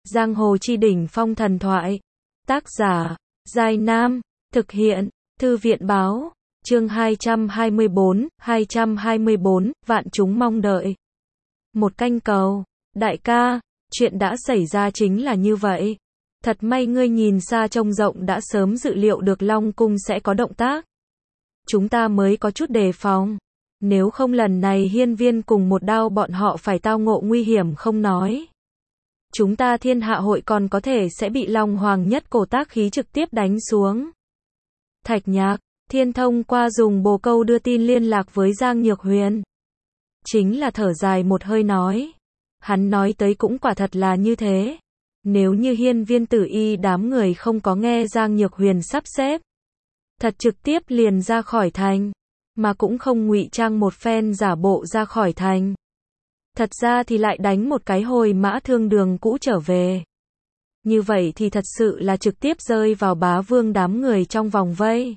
Giang hồ chi đỉnh phong thần thoại. Tác giả, Giai Nam. Thực hiện, Thư viện Báo. Chương 224, vạn chúng mong đợi. Một canh cầu. Đại ca, chuyện đã xảy ra chính là như vậy. Thật may ngươi nhìn xa trông rộng đã sớm dự liệu được Long Cung sẽ có động tác. Chúng ta mới có chút đề phòng. Nếu không lần này hiên viên cùng một đao bọn họ phải tao ngộ nguy hiểm không nói. Chúng ta Thiên Hạ Hội còn có thể sẽ bị Long Hoàng nhất cổ tác khí trực tiếp đánh xuống. Thạch Nhạc, Thiên thông qua dùng bồ câu đưa tin liên lạc với Giang Nhược Huyền. Chính là thở dài một hơi nói. Hắn nói tới cũng quả thật là như thế. Nếu như hiên viên tử y đám người không có nghe Giang Nhược Huyền sắp xếp. Thật trực tiếp liền ra khỏi thành. Mà cũng không ngụy trang một phen giả bộ ra khỏi thành. Thật ra thì lại đánh một cái hồi mã thương đường cũ trở về. Như vậy thì thật sự là trực tiếp rơi vào bá vương đám người trong vòng vây.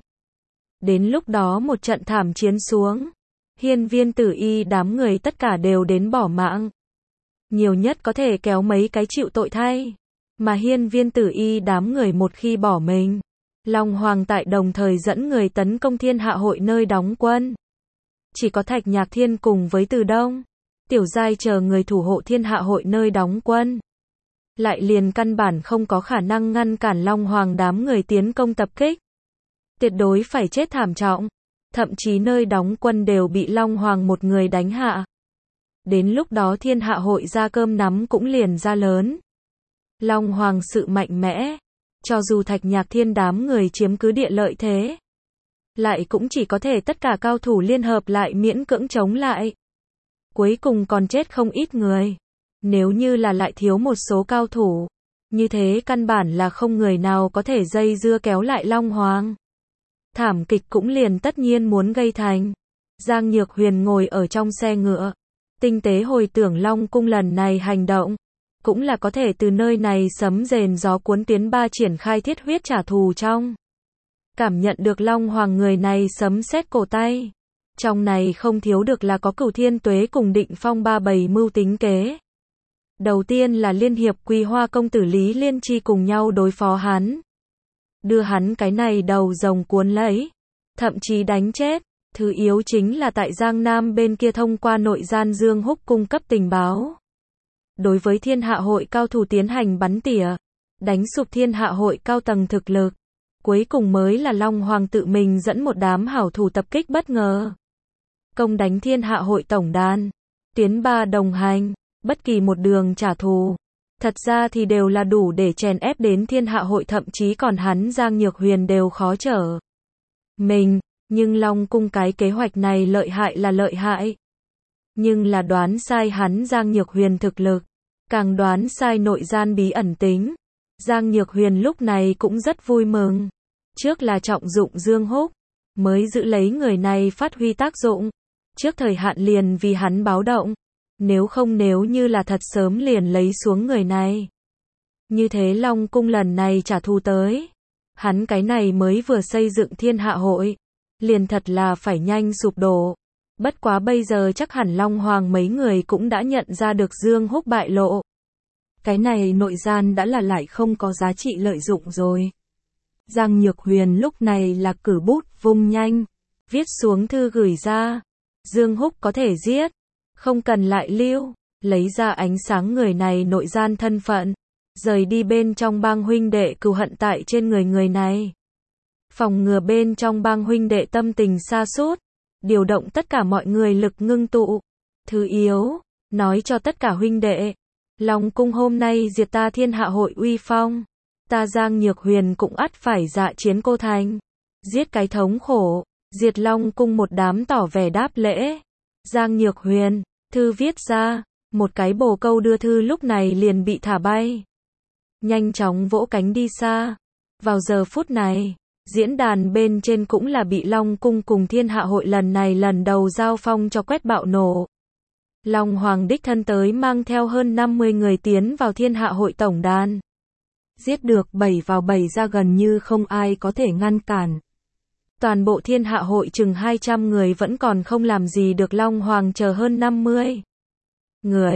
Đến lúc đó một trận thảm chiến xuống. Hiên viên tử y đám người tất cả đều đến bỏ mạng. Nhiều nhất có thể kéo mấy cái chịu tội thay. Mà hiên viên tử y đám người một khi bỏ mình. Long Hoàng tại đồng thời dẫn người tấn công Thiên Hạ Hội nơi đóng quân. Chỉ có Thạch Nhạc Thiên cùng với Từ Đông, Tiểu Giai chờ người thủ hộ Thiên Hạ Hội nơi đóng quân. Lại liền căn bản không có khả năng ngăn cản Long Hoàng đám người tiến công tập kích. Tuyệt đối phải chết thảm trọng. Thậm chí nơi đóng quân đều bị Long Hoàng một người đánh hạ. Đến lúc đó Thiên Hạ Hội ra cơm nắm cũng liền ra lớn. Long Hoàng sự mạnh mẽ. Cho dù Thạch Nhạc Thiên đám người chiếm cứ địa lợi thế. Lại cũng chỉ có thể tất cả cao thủ liên hợp lại miễn cưỡng chống lại. Cuối cùng còn chết không ít người. Nếu như là lại thiếu một số cao thủ. Như thế căn bản là không người nào có thể dây dưa kéo lại Long Hoàng. Thảm kịch cũng liền tất nhiên muốn gây thành. Giang Nhược Huyền ngồi ở trong xe ngựa. Tinh tế hồi tưởng Long Cung lần này hành động. Cũng là có thể từ nơi này sấm rền gió cuốn tiến ba triển khai thiết huyết trả thù trong. Cảm nhận được Long Hoàng người này sấm sét cổ tay. Trong này không thiếu được là có Cửu Thiên Tuế cùng Định Phong ba bầy mưu tính kế. Đầu tiên là liên hiệp Quý Hoa công tử Lý Liên Chi cùng nhau đối phó hắn. Đưa hắn cái này đầu rồng cuốn lấy. Thậm chí đánh chết. Thứ yếu chính là tại Giang Nam bên kia thông qua nội gian Dương Húc cung cấp tình báo. Đối với Thiên Hạ Hội cao thủ tiến hành bắn tỉa. Đánh sụp Thiên Hạ Hội cao tầng thực lực. Cuối cùng mới là Long Hoàng tự mình dẫn một đám hảo thủ tập kích bất ngờ. Công đánh Thiên Hạ Hội tổng đàn. Tiến ba đồng hành. Bất kỳ một đường trả thù. Thật ra thì đều là đủ để chèn ép đến Thiên Hạ Hội, thậm chí còn hắn Giang Nhược Huyền đều khó trở mình. Nhưng Long Cung cái kế hoạch này lợi hại là lợi hại. Nhưng là đoán sai hắn Giang Nhược Huyền thực lực. Càng đoán sai nội gian bí ẩn tính. Giang Nhược Huyền lúc này cũng rất vui mừng. Trước là trọng dụng Dương Húc. Mới giữ lấy người này phát huy tác dụng. Trước thời hạn liền vì hắn báo động. Nếu không nếu như là thật sớm liền lấy xuống người này. Như thế Long Cung lần này trả thù tới. Hắn cái này mới vừa xây dựng Thiên Hạ Hội. Liền thật là phải nhanh sụp đổ. Bất quá bây giờ chắc hẳn Long Hoàng mấy người cũng đã nhận ra được Dương Húc bại lộ. Cái này nội gian đã là lại không có giá trị lợi dụng rồi. Giang Nhược Huyền lúc này là cử bút vung nhanh. Viết xuống thư gửi ra. Dương Húc có thể giết. Không cần lại lưu. Lấy ra ánh sáng người này nội gian thân phận. Rời đi bên trong bang huynh đệ cừu hận tại trên người này. Phòng ngừa bên trong bang huynh đệ tâm tình sa sút. Điều động tất cả mọi người lực ngưng tụ. Thứ yếu. Nói cho tất cả huynh đệ. Long Cung hôm nay diệt ta Thiên Hạ Hội uy phong. Ta Giang Nhược Huyền cũng ắt phải dạ chiến cô thành. Giết cái thống khổ. Diệt Long Cung một đám tỏ vẻ đáp lễ. Giang Nhược Huyền. Thư viết ra. Một cái bồ câu đưa thư lúc này liền bị thả bay. Nhanh chóng vỗ cánh đi xa. Vào giờ phút này. Diễn đàn bên trên cũng là bị Long Cung cùng Thiên Hạ Hội lần này lần đầu giao phong cho quét bạo nổ. Long Hoàng đích thân tới mang theo hơn 50 người tiến vào Thiên Hạ Hội tổng đàn. Giết được 7 vào 7 ra gần như không ai có thể ngăn cản. Toàn bộ Thiên Hạ Hội chừng 200 người vẫn còn không làm gì được Long Hoàng chờ hơn 50 người.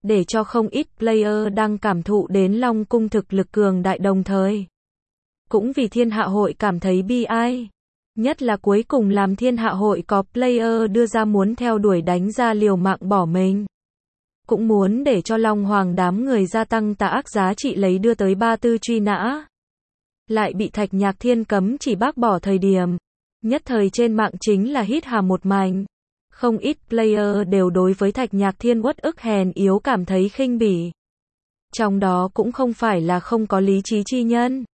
để cho không ít player đang cảm thụ đến Long Cung thực lực cường đại đồng thời. Cũng vì Thiên Hạ Hội cảm thấy bi ai. Nhất là cuối cùng làm Thiên Hạ Hội có player đưa ra muốn theo đuổi đánh ra liều mạng bỏ mình. Cũng muốn để cho Long Hoàng đám người gia tăng tà ác giá trị lấy đưa tới 34 truy nã. Lại bị Thạch Nhạc Thiên cấm chỉ bác bỏ thời điểm. Nhất thời trên mạng chính là hít hà một mảnh. Không ít player đều đối với Thạch Nhạc Thiên uất ức hèn yếu cảm thấy khinh bỉ. Trong đó cũng không phải là không có lý trí chi nhân.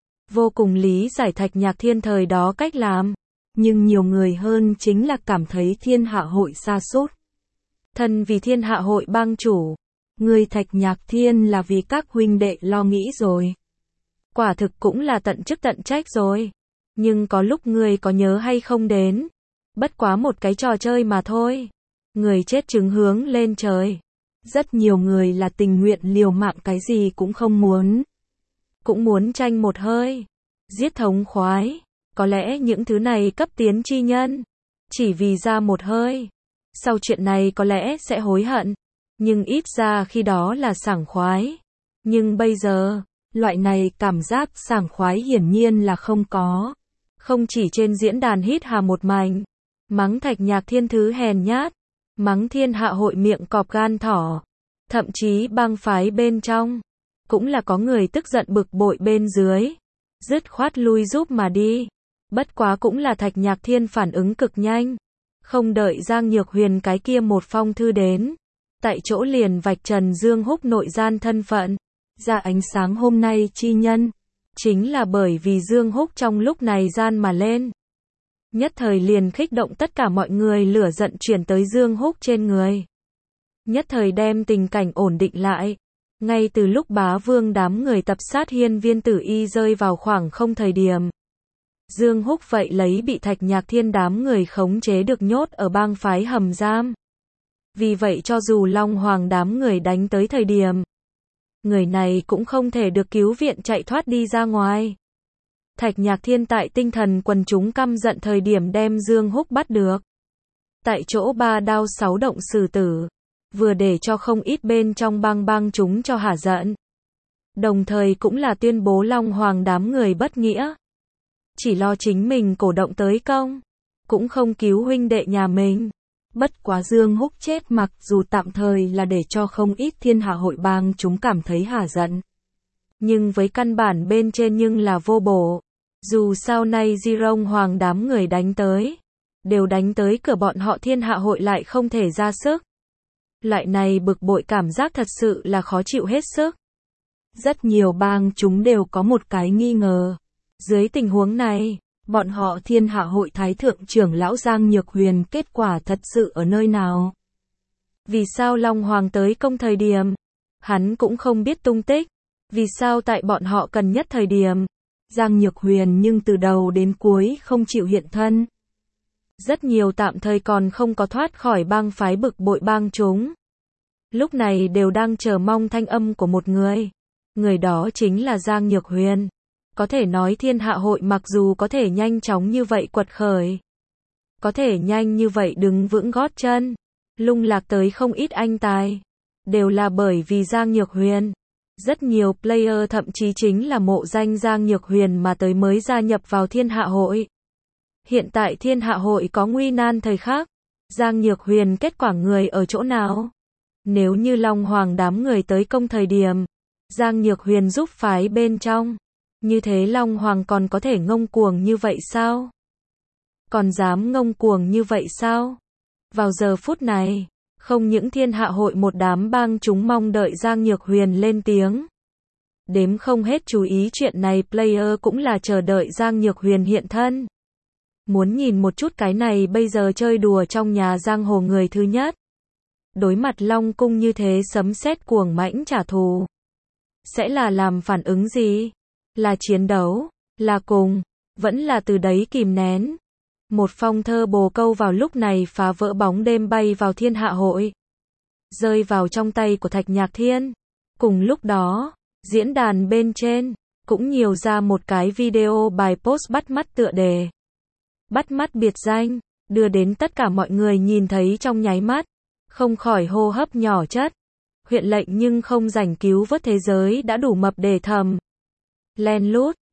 Vô cùng lý giải Thạch Nhạc Thiên thời đó cách làm. Nhưng nhiều người hơn chính là cảm thấy Thiên Hạ Hội sa sút. Thân vì Thiên Hạ Hội bang chủ. Người Thạch Nhạc Thiên là vì các huynh đệ lo nghĩ rồi. Quả thực cũng là tận chức tận trách rồi. Nhưng có lúc người có nhớ hay không đến. Bất quá một cái trò chơi mà thôi. Người chết chứng hướng lên trời. Rất nhiều người là tình nguyện liều mạng cái gì cũng không muốn. Cũng muốn tranh một hơi. Giết thống khoái. Có lẽ những thứ này cấp tiến chi nhân. Chỉ vì ra một hơi. Sau chuyện này có lẽ sẽ hối hận. Nhưng ít ra khi đó là sảng khoái. Nhưng bây giờ, loại này cảm giác sảng khoái hiển nhiên là không có. Không chỉ trên diễn đàn hít hà một mảnh. Mắng Thạch Nhạc Thiên thứ hèn nhát. Mắng Thiên Hạ Hội miệng cọp gan thỏ. Thậm chí bang phái bên trong. Cũng là có người tức giận bực bội bên dưới. Dứt khoát lui giúp mà đi. Bất quá cũng là Thạch Nhạc Thiên phản ứng cực nhanh. Không đợi Giang Nhược Huyền cái kia một phong thư đến. Tại chỗ liền vạch trần Dương Húc nội gian thân phận. Ra ánh sáng hôm nay chi nhân. Chính là bởi vì Dương Húc trong lúc này gian mà lên. Nhất thời liền khích động tất cả mọi người lửa giận chuyển tới Dương Húc trên người. Nhất thời đem tình cảnh ổn định lại. Ngay từ lúc Bá Vương đám người tập sát Hiên Viên Tử Y rơi vào khoảng không thời điểm. Dương Húc vậy lấy bị Thạch Nhạc Thiên đám người khống chế được nhốt ở bang phái hầm giam. Vì vậy cho dù Long Hoàng đám người đánh tới thời điểm. Người này cũng không thể được cứu viện chạy thoát đi ra ngoài. Thạch Nhạc Thiên tại tinh thần quần chúng căm giận thời điểm đem Dương Húc bắt được. Tại chỗ 3 đao 6 động xử tử. Vừa để cho không ít bên trong bang chúng cho hả giận. Đồng thời cũng là tuyên bố Long Hoàng đám người bất nghĩa. Chỉ lo chính mình cổ động tới công. Cũng không cứu huynh đệ nhà mình. Bất quá Dương Húc chết mặc dù tạm thời là để cho không ít Thiên Hạ Hội bang chúng cảm thấy hả giận. Nhưng với căn bản bên trên nhưng là vô bổ. Dù sau này Di-rông Hoàng đám người đánh tới. Đều đánh tới cửa bọn họ Thiên Hạ Hội lại không thể ra sức. Loại này bực bội cảm giác thật sự là khó chịu hết sức. Rất nhiều bang chúng đều có một cái nghi ngờ. Dưới tình huống này, bọn họ Thiên Hạ Hội Thái Thượng trưởng lão Giang Nhược Huyền kết quả thật sự ở nơi nào? Vì sao Long Hoàng tới công thời điểm? Hắn cũng không biết tung tích. Vì sao tại bọn họ cần nhất thời điểm? Giang Nhược Huyền nhưng từ đầu đến cuối không chịu hiện thân. Rất nhiều tạm thời còn không có thoát khỏi bang phái bực bội bang chúng. Lúc này đều đang chờ mong thanh âm của một người. Người đó chính là Giang Nhược Huyền. Có thể nói Thiên Hạ Hội mặc dù có thể nhanh chóng như vậy quật khởi. Có thể nhanh như vậy đứng vững gót chân. Lung lạc tới không ít anh tài. Đều là bởi vì Giang Nhược Huyền. Rất nhiều player thậm chí chính là mộ danh Giang Nhược Huyền mà tới mới gia nhập vào Thiên Hạ Hội. Hiện tại Thiên Hạ Hội có nguy nan thời khắc. Giang Nhược Huyền kết quả người ở chỗ nào? Nếu như Long Hoàng đám người tới công thời điểm. Giang Nhược Huyền giúp phái bên trong. Như thế Long Hoàng còn có thể ngông cuồng như vậy sao? Còn dám ngông cuồng như vậy sao? Vào giờ phút này, không những Thiên Hạ Hội một đám bang chúng mong đợi Giang Nhược Huyền lên tiếng. Đếm không hết chú ý chuyện này player cũng là chờ đợi Giang Nhược Huyền hiện thân. Muốn nhìn một chút cái này bây giờ chơi đùa trong nhà giang hồ người thứ nhất. Đối mặt Long Cung như thế sấm sét cuồng mãnh trả thù. Sẽ là làm phản ứng gì? Là chiến đấu? Là cùng? Vẫn là từ đấy kìm nén? Một phong thơ bồ câu vào lúc này phá vỡ bóng đêm bay vào Thiên Hạ Hội. Rơi vào trong tay của Thạch Nhạc Thiên. Cùng lúc đó, diễn đàn bên trên, cũng nhiều ra một cái video bài post bắt mắt tựa đề. Bắt mắt biệt danh, đưa đến tất cả mọi người nhìn thấy trong nháy mắt. Không khỏi hô hấp nhỏ chất. huyện lệnh nhưng không rảnh cứu vớt thế giới đã đủ mập để thầm. Len lút.